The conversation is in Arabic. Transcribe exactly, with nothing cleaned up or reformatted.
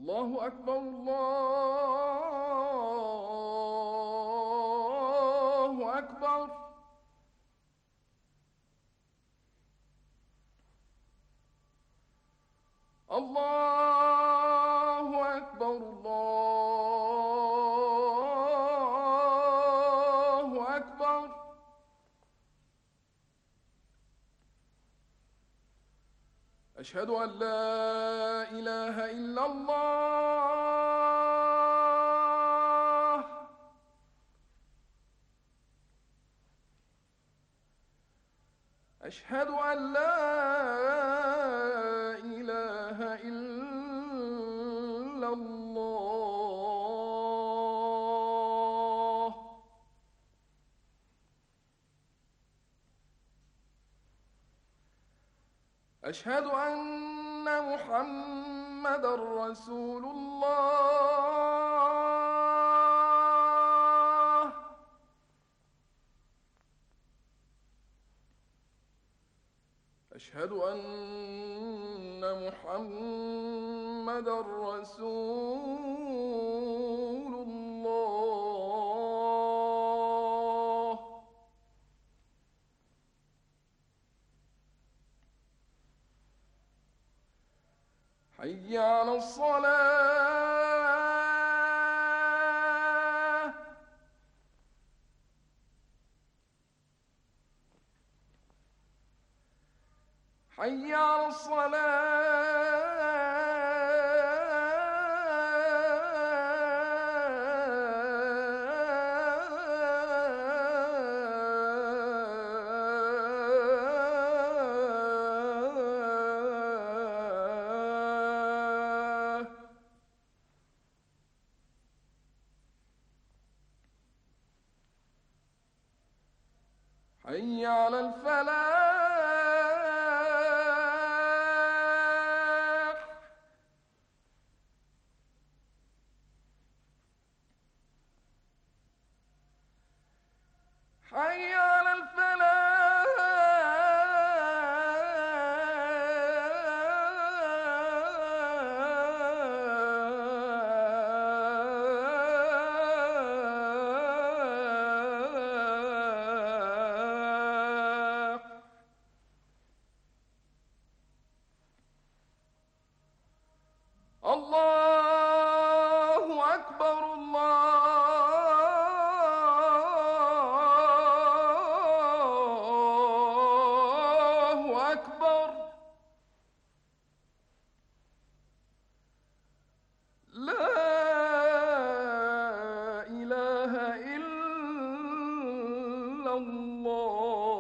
الله أكبر الله أكبر. الله أكبر الله أكبر. أشهد أن لا إله إلا الله. أشهد أن لا إله إلا الله. أشهد أن محمدًا رسول الله. أشهد أن محمدًا رسول الله. حي على الصلاة. حي على الصلاة. حي على الفلاح. حي على الفلاح. الله أكبر الله أكبر. لا إله إلا الله.